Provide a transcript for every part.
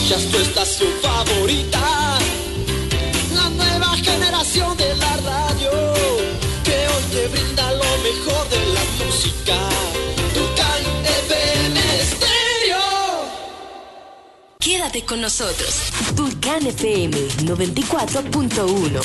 escuchas tu estación favorita, la nueva generación de la radio, que hoy te brinda lo mejor de la música. Tucán FM Estéreo. Quédate con nosotros. Tucán FM 94.1.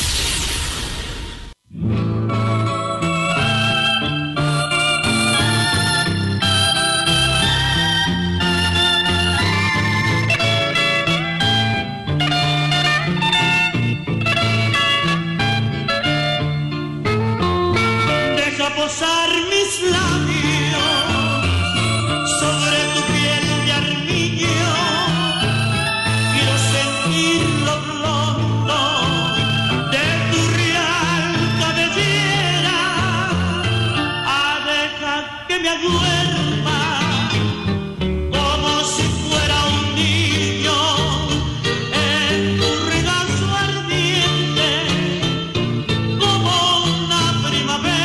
Posar mis labios sobre tu piel de armiño, quiero sentir lo blondo de tu real cabellera, deja que me duerma como si fuera un niño en tu regazo ardiente, como una primavera.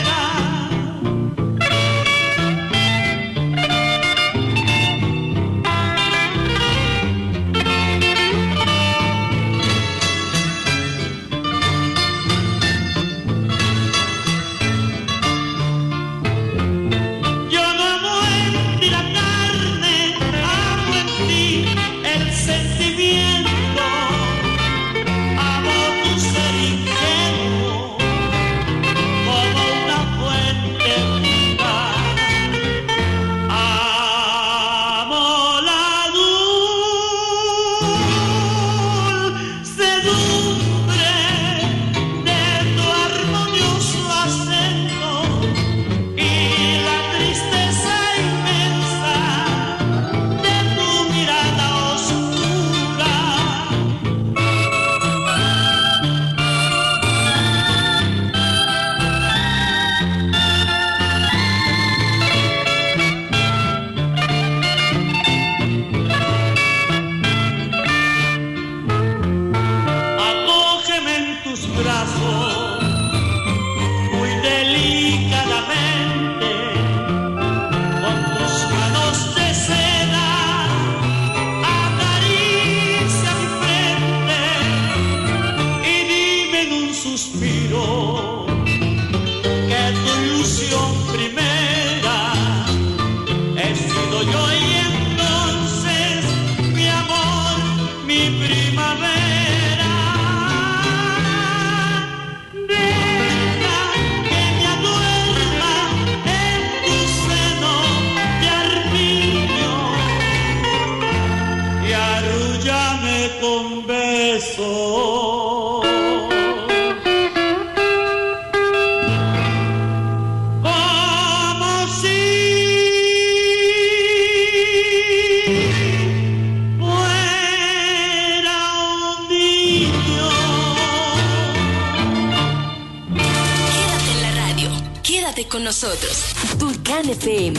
Con nosotros, Tucán FM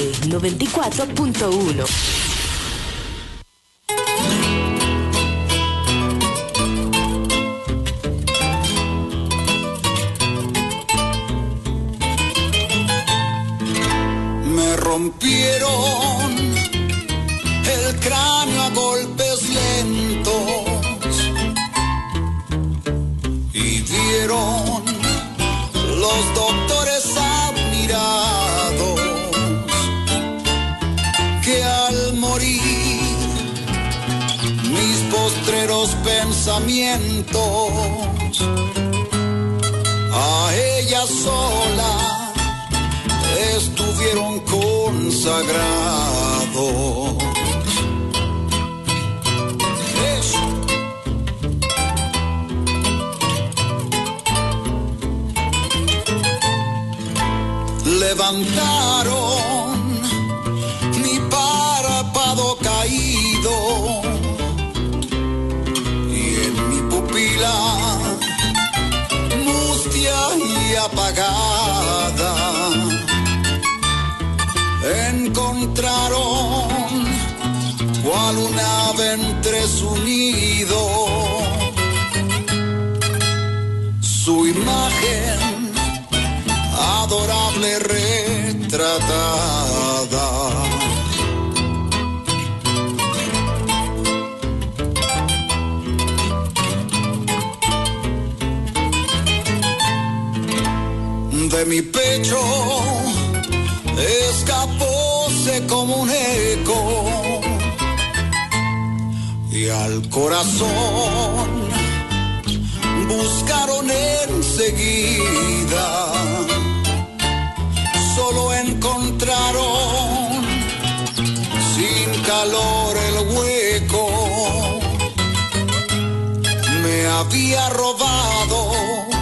94.1. Me rompieron el cráneo a golpes lentos y vieron los doctores que al morir mis postreros pensamientos a ella sola estuvieron consagrados. Eso. Levantaron mi párpado caído y en mi pupila mustia y apagada encontraron cual un ave entre su nido su imagen adorable retratada. de mi pecho escapóse como un eco y al corazón buscaron enseguida, solo encontraron sin calor el hueco. Me había robado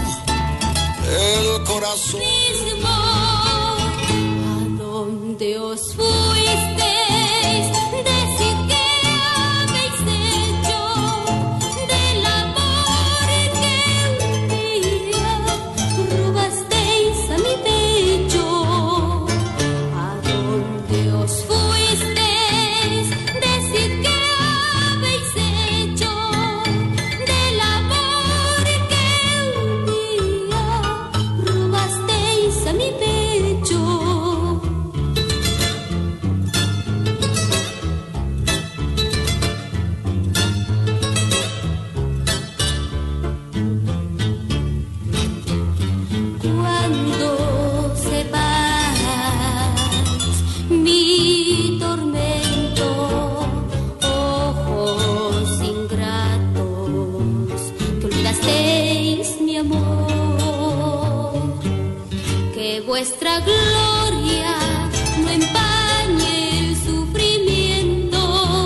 el corazón. ¿A dónde os fuisteis? Decid qué habéis hecho del amor que un día robasteis a mi pecho. ¿A dónde os fuisteis? Decid qué habéis hecho del amor que un día robasteis a mi pecho. Cuando sepas mi tormento, ojos ingratos, que olvidasteis mi amor, que vuestra gloria no empañe el sufrimiento,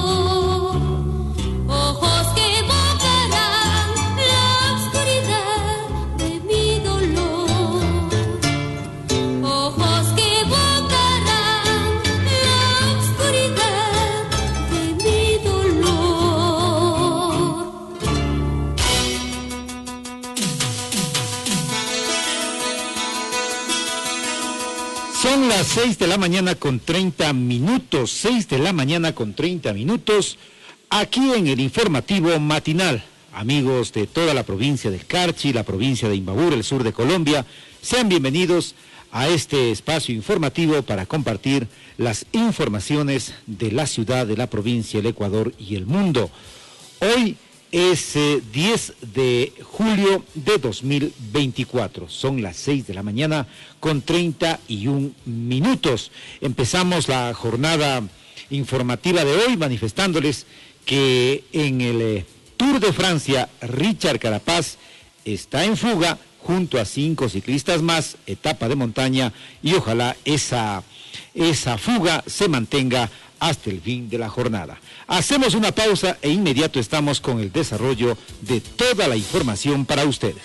ojos que evocarán la oscuridad de mi dolor, ojos que evocarán la oscuridad de mi dolor. Son las 6 de la mañana con 30 minutos, 6 de la mañana con 30 minutos, aquí en el informativo matinal. Amigos de toda la provincia del Carchi, la provincia de Imbabura, el sur de Colombia, sean bienvenidos a este espacio informativo para compartir las informaciones de la ciudad, de la provincia, el Ecuador y el mundo. Hoy es 10 de julio de 2024. Son las 6 de la mañana con 31 minutos. Empezamos la jornada informativa de hoy manifestándoles que en el Tour de Francia, Richard Carapaz está en fuga junto a 5 ciclistas más, etapa de montaña, y ojalá esa fuga se mantenga hasta el fin de la jornada. Hacemos una pausa e inmediato estamos con el desarrollo de toda la información para ustedes.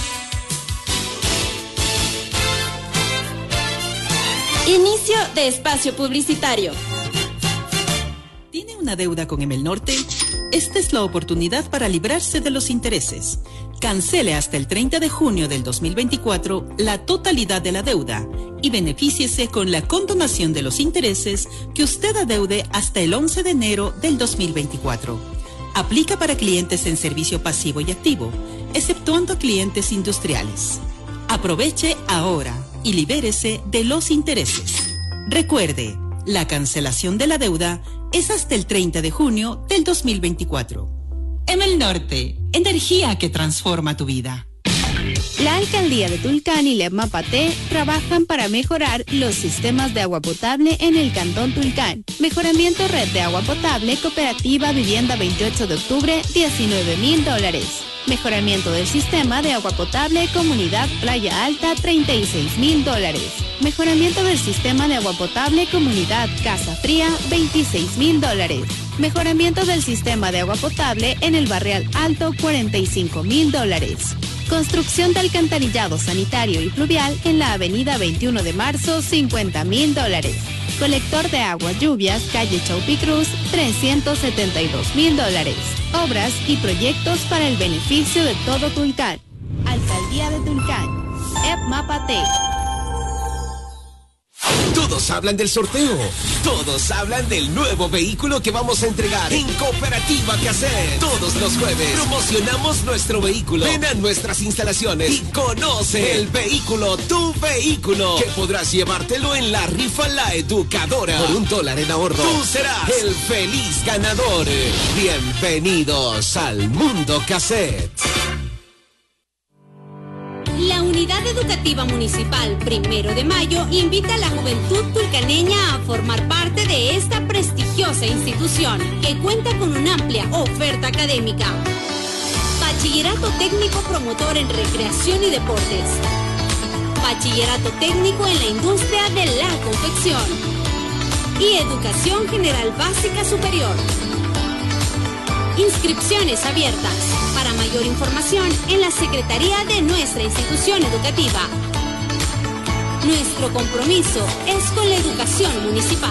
Inicio de espacio publicitario. ¿Tiene una deuda con Emel Norte? Esta es la oportunidad para librarse de los intereses. Cancele hasta el 30 de junio del 2024 la totalidad de la deuda y benefíciese con la condonación de los intereses que usted adeude hasta el 11 de enero del 2024. Aplica para clientes en servicio pasivo y activo, exceptuando clientes industriales. Aproveche ahora y libérese de los intereses. Recuerde, la cancelación de la deuda es hasta el 30 de junio del 2024. Emel Norte, energía que transforma tu vida. La Alcaldía de Tulcán y la EPMAPATE trabajan para mejorar los sistemas de agua potable en el Cantón Tulcán. Mejoramiento red de agua potable, cooperativa Vivienda 28 de octubre, $19,000. Mejoramiento del sistema de agua potable, comunidad Playa Alta, $36,000. Mejoramiento del sistema de agua potable, comunidad Casa Fría, $26,000. Mejoramiento del sistema de agua potable en el Barrial Alto, $45,000. Construcción de alcantarillado sanitario y pluvial en la avenida 21 de marzo, $50,000. Colector de agua lluvias, calle Chaupicruz, $372,000. Obras y proyectos para el beneficio de todo Tulcán. Alcaldía de Tulcán. EPMAPATE. Todos hablan del sorteo. Todos hablan del nuevo vehículo que vamos a entregar en Cooperativa Cassette. Todos los jueves promocionamos nuestro vehículo. Ven a nuestras instalaciones y conoce el vehículo, tu vehículo, que podrás llevártelo en la rifa La Educadora. Por $1 en ahorro, tú serás el feliz ganador. Bienvenidos al Mundo Cassette. La La Unidad Educativa Municipal 1 de Mayo invita a la juventud tulcaneña a formar parte de esta prestigiosa institución que cuenta con una amplia oferta académica. Bachillerato técnico promotor en recreación y deportes. Bachillerato técnico en la industria de la confección. Y educación general básica superior. Inscripciones abiertas. Para mayor información en la secretaría de nuestra institución educativa. Nuestro compromiso es con la educación municipal.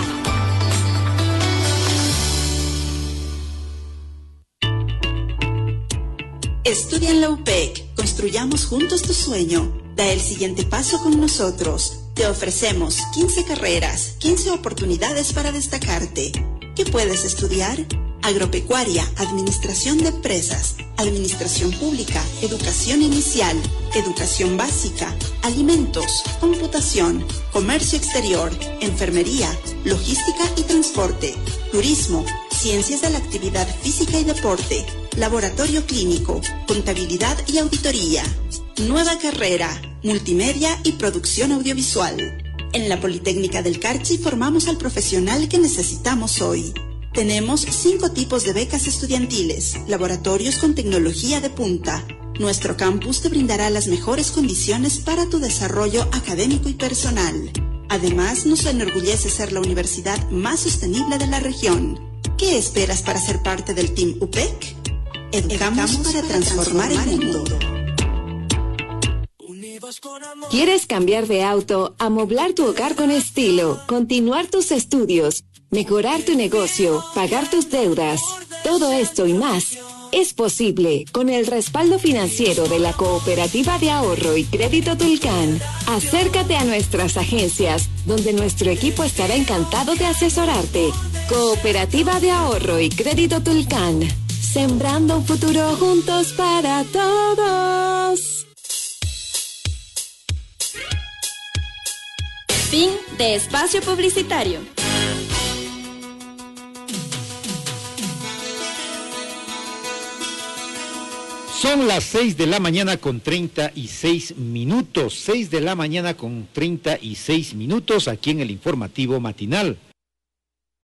Estudia en la UPEC. Construyamos juntos tu sueño. Da el siguiente paso con nosotros. Te ofrecemos 15 carreras, 15 oportunidades para destacarte. ¿Qué puedes estudiar? Agropecuaria, administración de empresas, administración pública, educación inicial, educación básica, alimentos, computación, comercio exterior, enfermería, logística y transporte, turismo, ciencias de la actividad física y deporte, laboratorio clínico, contabilidad y auditoría. Nueva carrera, multimedia y producción audiovisual. En la Politécnica del Carchi formamos al profesional que necesitamos hoy. Tenemos 5 tipos de becas estudiantiles, laboratorios con tecnología de punta. Nuestro campus te brindará las mejores condiciones para tu desarrollo académico y personal. Además, nos enorgullece ser la universidad más sostenible de la región. ¿Qué esperas para ser parte del Team UPEC? Educamos para transformar el mundo. ¿Quieres cambiar de auto, amoblar tu hogar con estilo, continuar tus estudios, mejorar tu negocio, pagar tus deudas? Todo esto y más es posible con el respaldo financiero de la Cooperativa de Ahorro y Crédito Tulcán. Acércate a nuestras agencias, donde nuestro equipo estará encantado de asesorarte. Cooperativa de Ahorro y Crédito Tulcán. Sembrando un futuro juntos para todos. Fin de espacio publicitario. Son las 6 de la mañana con 36 minutos. 6 de la mañana con 36 minutos aquí en el informativo matinal.